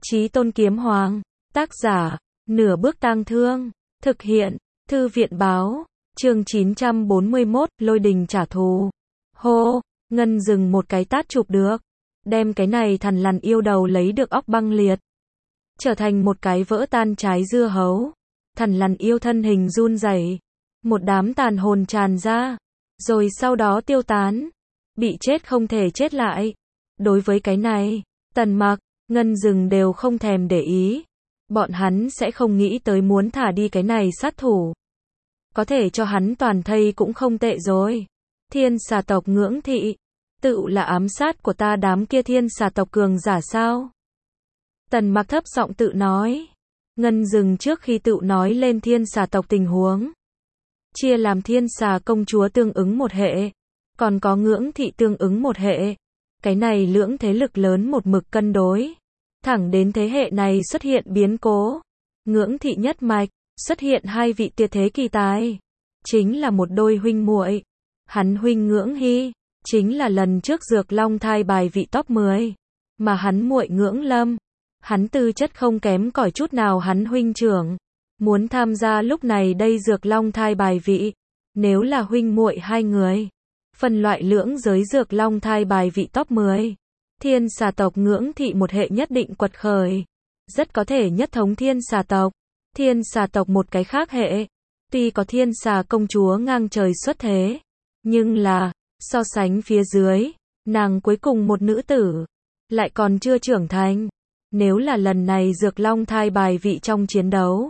Chí Tôn Kiếm Hoàng, tác giả, Nửa Bước Tang Thương, thực hiện, Thư viện Báo, chương 941, Lôi Đình trả thù. Hô, Ngân dừng một cái tát chụp được, đem cái này thằn lằn yêu đầu lấy được óc băng liệt, trở thành một cái vỡ tan trái dưa hấu. Thằn lằn yêu thân hình run rẩy, một đám tàn hồn tràn ra, rồi sau đó tiêu tán, bị chết không thể chết lại. Đối với cái này, Tần Mặc, Ngân Dừng đều không thèm để ý. Bọn hắn sẽ không nghĩ tới muốn thả đi cái này sát thủ. Có thể cho hắn toàn thây cũng không tệ rồi. Thiên xà tộc Ngưỡng Thị, tự là ám sát của ta đám kia thiên xà tộc cường giả sao? Tần Mặc thấp giọng tự nói. Ngân Dừng trước khi tự nói lên thiên xà tộc tình huống, chia làm thiên xà công chúa tương ứng một hệ, còn có Ngưỡng Thị tương ứng một hệ. Cái này lưỡng thế lực lớn một mực cân đối. Thẳng đến thế hệ này xuất hiện biến cố. Ngưỡng Thị nhất mạch, xuất hiện hai vị tuyệt thế kỳ tài. Chính là một đôi huynh muội. Hắn huynh Ngưỡng Hy, chính là lần trước Dược Long thai bài vị top 10. Mà hắn muội Ngưỡng Lâm, hắn tư chất không kém cỏi chút nào hắn huynh trưởng. Muốn tham gia lúc này đây Dược Long thai bài vị. Nếu là huynh muội hai người, phân loại lưỡng giới Dược Long thai bài vị top 10. Thiên xà tộc Ngưỡng Thị một hệ nhất định quật khởi. Rất có thể nhất thống thiên xà tộc. Thiên xà tộc một cái khác hệ. Tuy có thiên xà công chúa ngang trời xuất thế, nhưng là, so sánh phía dưới, nàng cuối cùng một nữ tử, lại còn chưa trưởng thành. Nếu là lần này Dược Long thai bài vị trong chiến đấu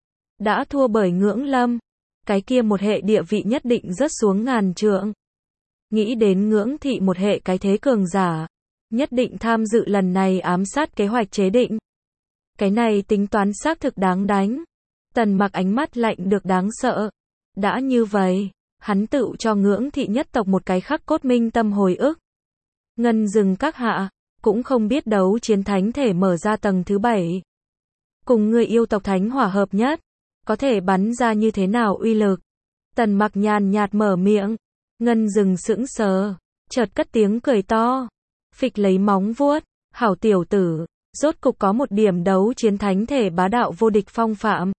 đã thua bởi Ngưỡng Lâm, cái kia một hệ địa vị nhất định rớt xuống ngàn trượng. Nghĩ đến Ngưỡng Thị một hệ cái thế cường giả, nhất định tham dự lần này ám sát kế hoạch chế định. Cái này tính toán xác thực đáng đánh. Tần Mặc ánh mắt lạnh được đáng sợ. Đã như vậy, hắn tự cho Ngưỡng Thị nhất tộc một cái khắc cốt minh tâm hồi ức. Ngân Dừng các hạ, cũng không biết đấu chiến thánh thể mở ra tầng thứ 7. Cùng người yêu tộc thánh hỏa hợp nhất, có thể bắn ra như thế nào uy lực? Tần Mặc nhàn nhạt mở miệng. Ngân Dừng sững sờ, chợt cất tiếng cười to, phịch lấy móng vuốt, hảo tiểu tử, rốt cục có một điểm đấu chiến thánh thể bá đạo vô địch phong phạm.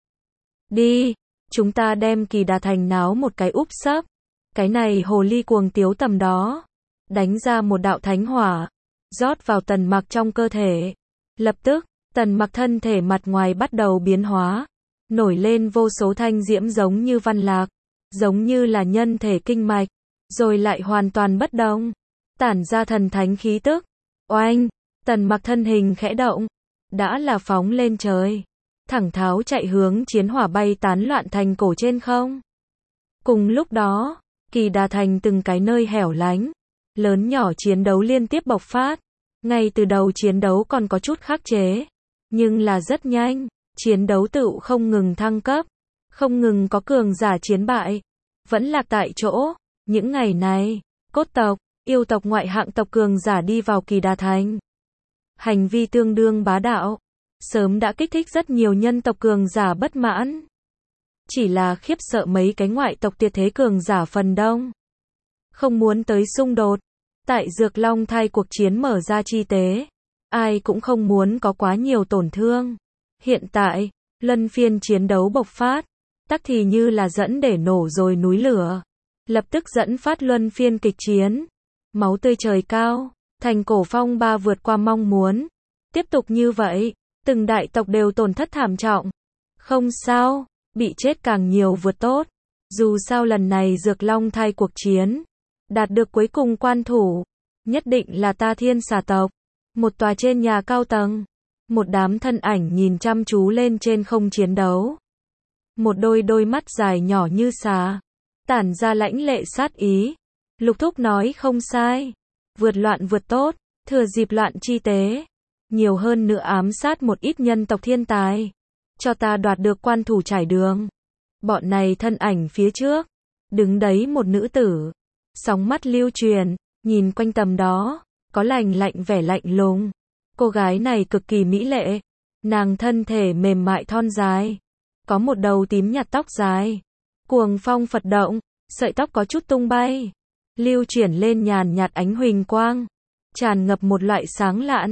Đi, chúng ta đem Kỳ Đà Thành náo một cái úp sấp. Cái này hồ ly cuồng tiếu tầm đó, đánh ra một đạo thánh hỏa, rót vào Tần Mặc trong cơ thể. Lập tức, Tần Mặc thân thể mặt ngoài bắt đầu biến hóa, nổi lên vô số thanh diễm giống như văn lạc, giống như là nhân thể kinh mạch, rồi lại hoàn toàn bất động, tản ra thần thánh khí tức. Oanh, Tần Mặc thân hình khẽ động, đã là phóng lên trời, thẳng tháo chạy hướng chiến hỏa bay tán loạn thành cổ trên không. Cùng lúc đó, Kỳ Đà Thành từng cái nơi hẻo lánh, lớn nhỏ chiến đấu liên tiếp bộc phát. Ngay từ đầu chiến đấu còn có chút khắc chế, nhưng là rất nhanh, chiến đấu tựu không ngừng thăng cấp, không ngừng có cường giả chiến bại, vẫn lạc tại chỗ. Những ngày này, cốt tộc, yêu tộc ngoại hạng tộc cường giả đi vào Kỳ Đà Thành. Hành vi tương đương bá đạo, sớm đã kích thích rất nhiều nhân tộc cường giả bất mãn. Chỉ là khiếp sợ mấy cái ngoại tộc tuyệt thế cường giả phần đông, không muốn tới xung đột. Tại Dược Long thai cuộc chiến mở ra chi tế, ai cũng không muốn có quá nhiều tổn thương. Hiện tại, luân phiên chiến đấu bộc phát, tắc thì như là dẫn để nổ rồi núi lửa. Lập tức dẫn phát luân phiên kịch chiến. Máu tươi trời cao, thành cổ phong ba vượt qua mong muốn. Tiếp tục như vậy, từng đại tộc đều tổn thất thảm trọng. Không sao, bị chết càng nhiều vượt tốt. Dù sao lần này Dược Long thai cuộc chiến, đạt được cuối cùng quan thủ, nhất định là ta thiên xà tộc. Một tòa trên nhà cao tầng, một đám thân ảnh nhìn chăm chú lên trên không chiến đấu. Một đôi mắt dài nhỏ như xà, tản ra lãnh lệ sát ý. Lục Thúc nói không sai, vượt loạn vượt tốt, thừa dịp loạn chi tế, nhiều hơn nữa ám sát một ít nhân tộc thiên tài, cho ta đoạt được quan thủ trải đường. Bọn này thân ảnh phía trước, đứng đấy một nữ tử, sóng mắt lưu truyền, nhìn quanh tầm đó, có lạnh vẻ lạnh lùng. Cô gái này cực kỳ mỹ lệ, nàng thân thể mềm mại thon dài, có một đầu tím nhạt tóc dài, cuồng phong phật động, sợi tóc có chút tung bay, lưu chuyển lên nhàn nhạt ánh huỳnh quang, tràn ngập một loại sáng lạn.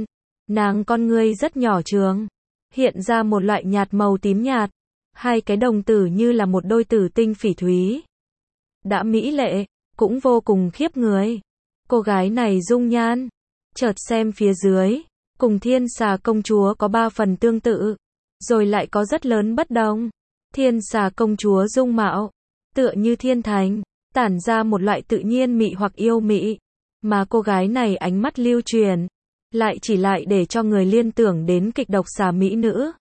Nàng con ngươi rất nhỏ trường, hiện ra một loại nhạt màu tím nhạt, hai cái đồng tử như là một đôi tử tinh phỉ thúy. Đã mỹ lệ, cũng vô cùng khiếp người. Cô gái này dung nhan, chợt xem phía dưới, cùng Thiên Xà công chúa có 3 phần tương tự, rồi lại có rất lớn bất đồng. Thiên Xà công chúa dung mạo, tựa như thiên thành, tản ra một loại tự nhiên mị hoặc yêu mị, mà cô gái này ánh mắt lưu truyền, lại để cho người liên tưởng đến kịch độc xà mỹ nữ.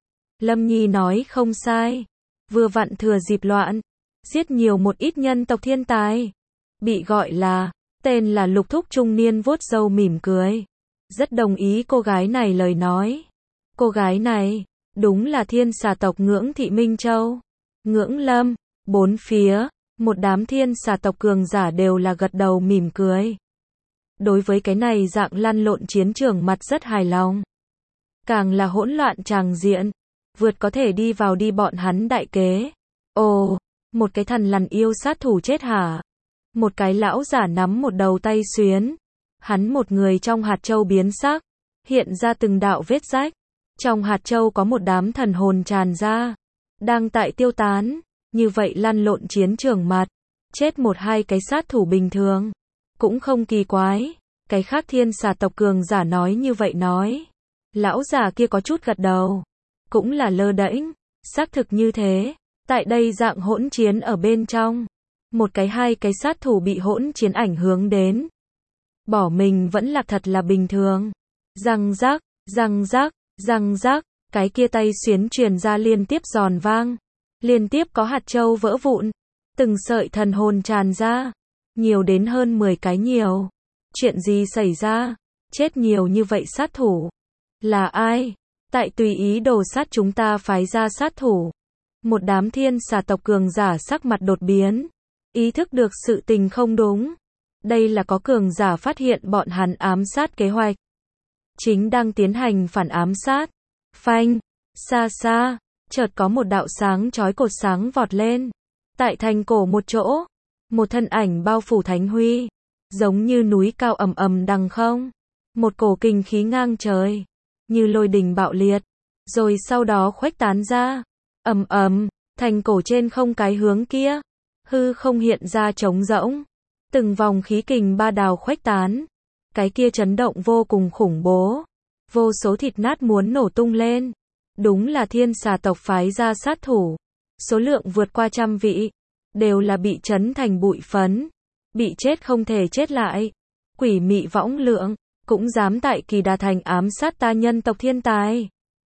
Lâm Nhi nói không sai, vừa vặn thừa dịp loạn, giết nhiều một ít nhân tộc thiên tài. Bị gọi là, tên là Lục Thúc trung niên vuốt râu mỉm cười, rất đồng ý cô gái này lời nói. Cô gái này, đúng là thiên xà tộc Ngưỡng Thị Minh Châu. Ngưỡng Lâm, bốn phía, một đám thiên xà tộc cường giả đều là gật đầu mỉm cười. Đối với cái này dạng lăn lộn chiến trường mặt rất hài lòng. Càng là hỗn loạn tràng diện, vượt có thể đi vào đi bọn hắn đại kế. Ồ, một cái thần lằn yêu sát thủ chết hả? Một cái lão giả nắm một đầu tay xuyến. Hắn một người trong hạt châu biến sắc, hiện ra từng đạo vết rách. Trong hạt châu có một đám thần hồn tràn ra, đang tại tiêu tán. Như vậy lăn lộn chiến trường mặt, chết một hai cái sát thủ bình thường, cũng không kỳ quái. Cái khác thiên xà tộc cường giả nói như vậy nói. Lão giả kia có chút gật đầu, cũng là lơ đễnh, xác thực như thế. Tại đây dạng hỗn chiến ở bên trong, một cái hai cái sát thủ bị hỗn chiến ảnh hưởng đến, bỏ mình vẫn là thật là bình thường. Răng rắc, răng rắc, răng rắc, cái kia tay xuyến truyền ra liên tiếp giòn vang, liên tiếp có hạt châu vỡ vụn, từng sợi thần hồn tràn ra, nhiều đến hơn 10 cái nhiều. Chuyện gì xảy ra? Chết nhiều như vậy sát thủ. Là ai? Tại tùy ý đồ sát chúng ta phái ra sát thủ. Một đám thiên xà tộc cường giả sắc mặt đột biến, ý thức được sự tình không đúng. Đây là có cường giả phát hiện bọn hắn ám sát kế hoạch, chính đang tiến hành phản ám sát. Phanh, xa xa, chợt có một đạo sáng chói cột sáng vọt lên. Tại thành cổ một chỗ, một thân ảnh bao phủ thánh huy, giống như núi cao ầm ầm đằng không. Một cổ kinh khí ngang trời, như lôi đình bạo liệt, rồi sau đó khuếch tán ra. Ầm ầm, thành cổ trên không cái hướng kia, hư không hiện ra trống rỗng, từng vòng khí kình ba đào khuếch tán. Cái kia chấn động vô cùng khủng bố, vô số thịt nát muốn nổ tung lên. Đúng là thiên xà tộc phái ra sát thủ, số lượng vượt qua 100 vị, đều là bị chấn thành bụi phấn, bị chết không thể chết lại. Quỷ mị võng lượng, cũng dám tại Kỳ Đà Thành ám sát ta nhân tộc thiên tài.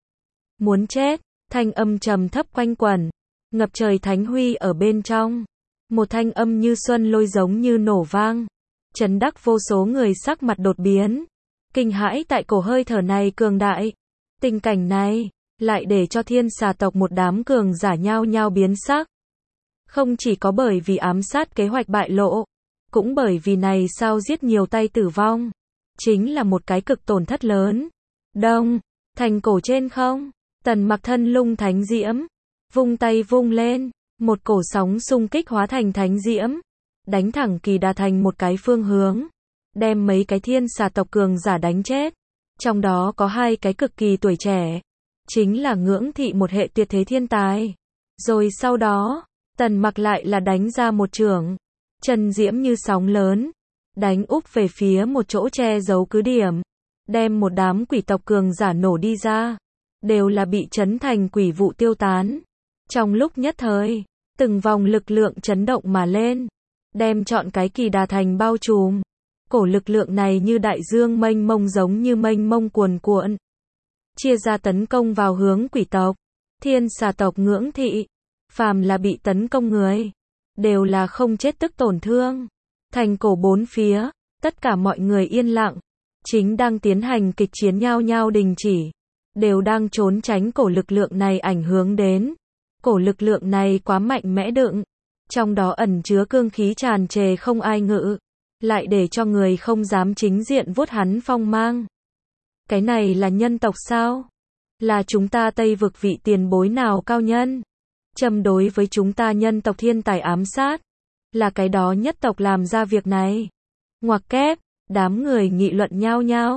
Muốn chết, thanh âm trầm thấp quanh quẩn, ngập trời thánh huy ở bên trong. Một thanh âm như xuân lôi giống như nổ vang, chấn đắc vô số người sắc mặt đột biến, kinh hãi tại cổ hơi thở này cường đại. Tình cảnh này, lại để cho thiên xà tộc một đám cường giả nhao nhao biến sắc. Không chỉ có bởi vì ám sát kế hoạch bại lộ, cũng bởi vì này sao giết nhiều tay tử vong, chính là một cái cực tổn thất lớn. Đông, thành cổ trên không, Tần Mặc thân lung thánh diễm, vung tay vung lên, một cổ sóng xung kích hóa thành thánh diễm, đánh thẳng Kỳ Đà Thành một cái phương hướng, đem mấy cái thiên xà tộc cường giả đánh chết. Trong đó có hai cái cực kỳ tuổi trẻ, chính là Ngưỡng Thị một hệ tuyệt thế thiên tài. Rồi sau đó, Tần Mặc lại là đánh ra một chưởng, chân diễm như sóng lớn, đánh úp về phía một chỗ che giấu cứ điểm, đem một đám quỷ tộc cường giả nổ đi ra, đều là bị chấn thành quỷ vụ tiêu tán. Trong lúc nhất thời, từng vòng lực lượng chấn động mà lên, đem trọn cái Kỳ Đà Thành bao trùm. Cổ lực lượng này như đại dương mênh mông, giống như mênh mông cuồn cuộn, chia ra tấn công vào hướng quỷ tộc, thiên xà tộc Ngưỡng Thị. Phàm là bị tấn công người, đều là không chết tức tổn thương. Thành cổ bốn phía, tất cả mọi người yên lặng, chính đang tiến hành kịch chiến nhao nhao đình chỉ, đều đang trốn tránh cổ lực lượng này ảnh hưởng đến. Cổ lực lượng này quá mạnh mẽ đựng, trong đó ẩn chứa cương khí tràn trề không ai ngự, lại để cho người không dám chính diện vuốt hắn phong mang. Cái này là nhân tộc sao? Là chúng ta Tây vực vị tiền bối nào cao nhân? Châm đối với chúng ta nhân tộc thiên tài ám sát, là cái đó nhất tộc làm ra việc này. Ngoặc kép, đám người nghị luận nhao nhao.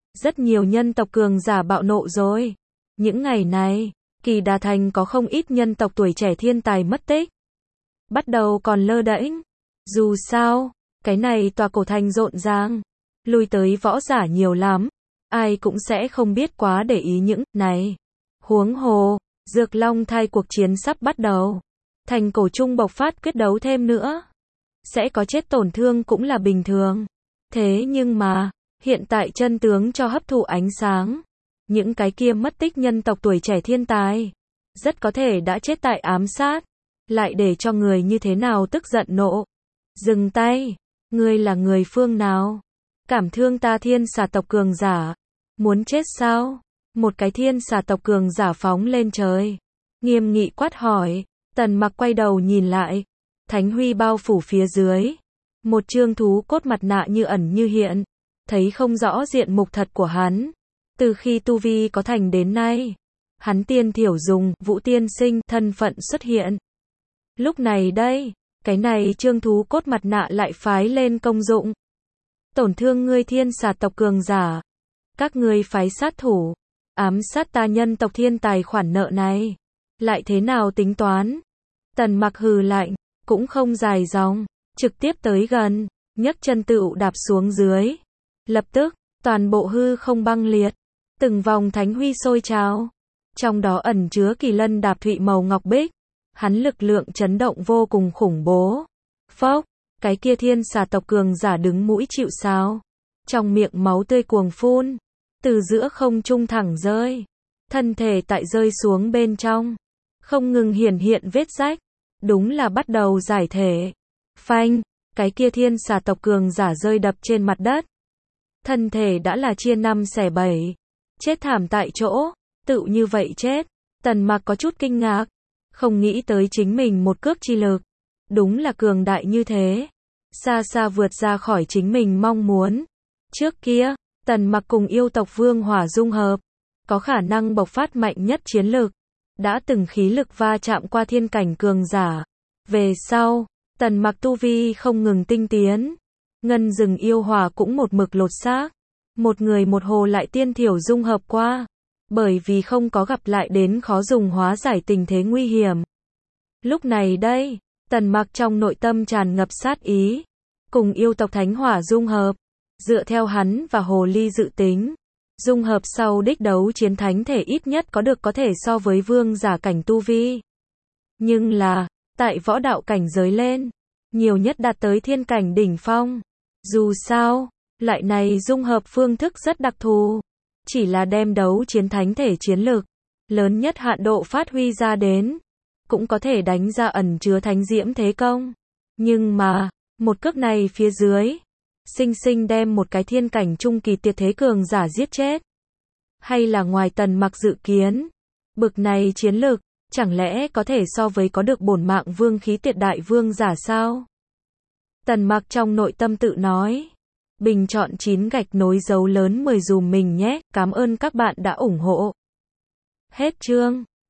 Rất nhiều nhân tộc cường giả bạo nộ rồi. Những ngày này, Kỳ Đà Thành có không ít nhân tộc tuổi trẻ thiên tài mất tích. Bắt đầu còn lơ đễnh. Dù sao, cái này tòa cổ thành rộn ràng, lui tới võ giả nhiều lắm, ai cũng sẽ không biết quá để ý những này. Huống hồ, Dược Long thai cuộc chiến sắp bắt đầu. Thành cổ trung bộc phát quyết đấu thêm nữa. Sẽ có chết tổn thương cũng là bình thường. Thế nhưng mà, hiện tại chân tướng cho hấp thụ ánh sáng. Những cái kia mất tích nhân tộc tuổi trẻ thiên tài, rất có thể đã chết tại ám sát. Lại để cho người như thế nào tức giận nộ. Dừng tay, ngươi là người phương nào? Cảm thương ta thiên xà tộc cường giả. Muốn chết sao? Một cái thiên xà tộc cường giả phóng lên trời. Nghiêm nghị quát hỏi. Tần Mặc quay đầu nhìn lại. Thánh huy bao phủ phía dưới. Một trương thú cốt mặt nạ như ẩn như hiện. Thấy không rõ diện mục thật của hắn. Từ khi tu vi có thành đến nay, hắn tiên thiểu dùng Vũ tiên sinh thân phận xuất hiện. Lúc này đây, cái này trương thú cốt mặt nạ lại phái lên công dụng. Tổn thương ngươi thiên xà tộc cường giả. Các ngươi phái sát thủ, ám sát ta nhân tộc thiên tài khoản nợ này. Lại thế nào tính toán? Tần Mặc hừ lạnh, cũng không dài dòng, trực tiếp tới gần, nhấc chân tựu đạp xuống dưới. Lập tức, toàn bộ hư không băng liệt, từng vòng thánh huy sôi trào. Trong đó ẩn chứa kỳ lân đạp thụy màu ngọc bích. Hắn lực lượng chấn động vô cùng khủng bố. Phốc, cái kia thiên xà tộc cường giả đứng mũi chịu sào. Trong miệng máu tươi cuồng phun, từ giữa không trung thẳng rơi. Thân thể tại rơi xuống bên trong, không ngừng hiển hiện vết rách. Đúng là bắt đầu giải thể. Phanh, cái kia thiên xà tộc cường giả rơi đập trên mặt đất. Thân thể đã là chia năm xẻ bảy. Chết thảm tại chỗ, tựu như vậy chết. Tần Mặc có chút kinh ngạc. Không nghĩ tới chính mình một cước chi lực. Đúng là cường đại như thế. Xa xa vượt ra khỏi chính mình mong muốn. Trước kia, Tần Mặc cùng yêu tộc Vương Hỏa dung hợp. Có khả năng bộc phát mạnh nhất chiến lực. Đã từng khí lực va chạm qua thiên cảnh cường giả. Về sau, Tần Mặc tu vi không ngừng tinh tiến. Ngân rừng yêu hỏa cũng một mực lột xác. Một người một hồ lại tiên thiểu dung hợp qua. Bởi vì không có gặp lại đến khó dùng hóa giải tình thế nguy hiểm. Lúc này đây, Tần Mặc trong nội tâm tràn ngập sát ý. Cùng yêu tộc thánh hỏa dung hợp. Dựa theo hắn và hồ ly dự tính. Dung hợp sau đích đấu chiến thánh thể ít nhất có được có thể so với vương giả cảnh tu vi. Nhưng là, tại võ đạo cảnh giới lên, nhiều nhất đạt tới thiên cảnh đỉnh phong. Dù sao, loại này dung hợp phương thức rất đặc thù. Chỉ là đem đấu chiến thánh thể chiến lực lớn nhất hạn độ phát huy ra đến, cũng có thể đánh ra ẩn chứa thánh diễm thế công. Nhưng mà, một cước này phía dưới, sinh sinh đem một cái thiên cảnh trung kỳ tuyệt thế cường giả giết chết. Hay là ngoài Tần Mặc dự kiến, bực này chiến lực, chẳng lẽ có thể so với có được bổn mạng vương khí tuyệt đại vương giả sao? Tần Mặc trong nội tâm tự nói. Bình chọn 9 gạch nối dấu lớn 10 dùm mình nhé, cảm ơn các bạn đã ủng hộ. Hết chương.